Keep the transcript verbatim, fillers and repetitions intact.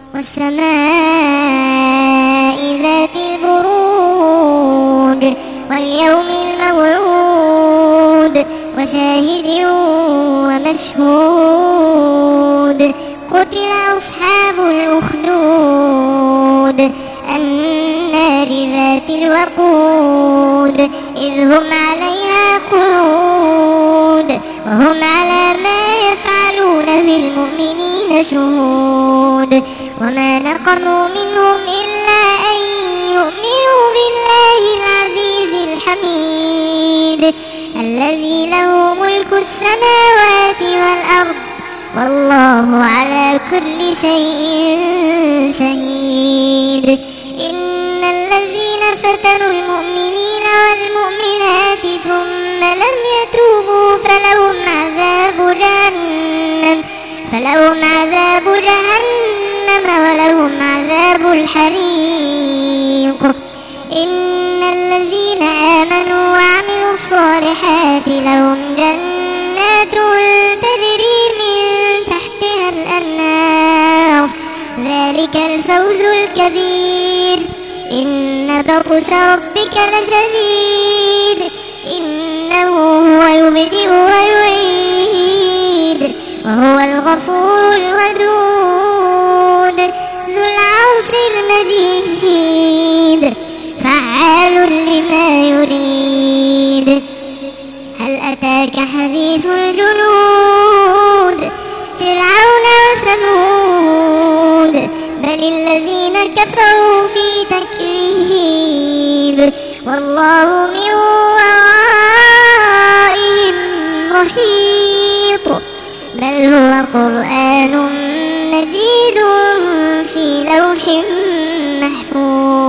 والسماء ذات البروج واليوم الموعود وشاهد ومشهود قتل أصحاب الأخدود النار ذات الوقود إذ هم عليها قعود وهم على ما يفعلون في المؤمنين شهود وما نقموا منهم إلا أن يؤمنوا بالله العزيز الحميد الذي له ملك السماوات والأرض والله على كل شيء شهيد إن الذين فتنوا المؤمنين والمؤمنات ثم لم يتوبوا فلهم عذاب جهنم فلهم عذاب جهنم ولهم عذاب الحريق إن الذين آمنوا وعملوا الصالحات لهم جنات تجري من تحتها الأنهار ذلك الفوز الكبير إن بطش ربك لشديد إنه هو يبدئ ويعيد وهو الغفور الودود ذو العرش المجيد فعال لما يريد هل أتاك حديث الجنود فرعون وثمود بل الذين كفروا في تكذيب والله من ورائهم محيط بل هو قرآن مجيد في لوح محفوظ.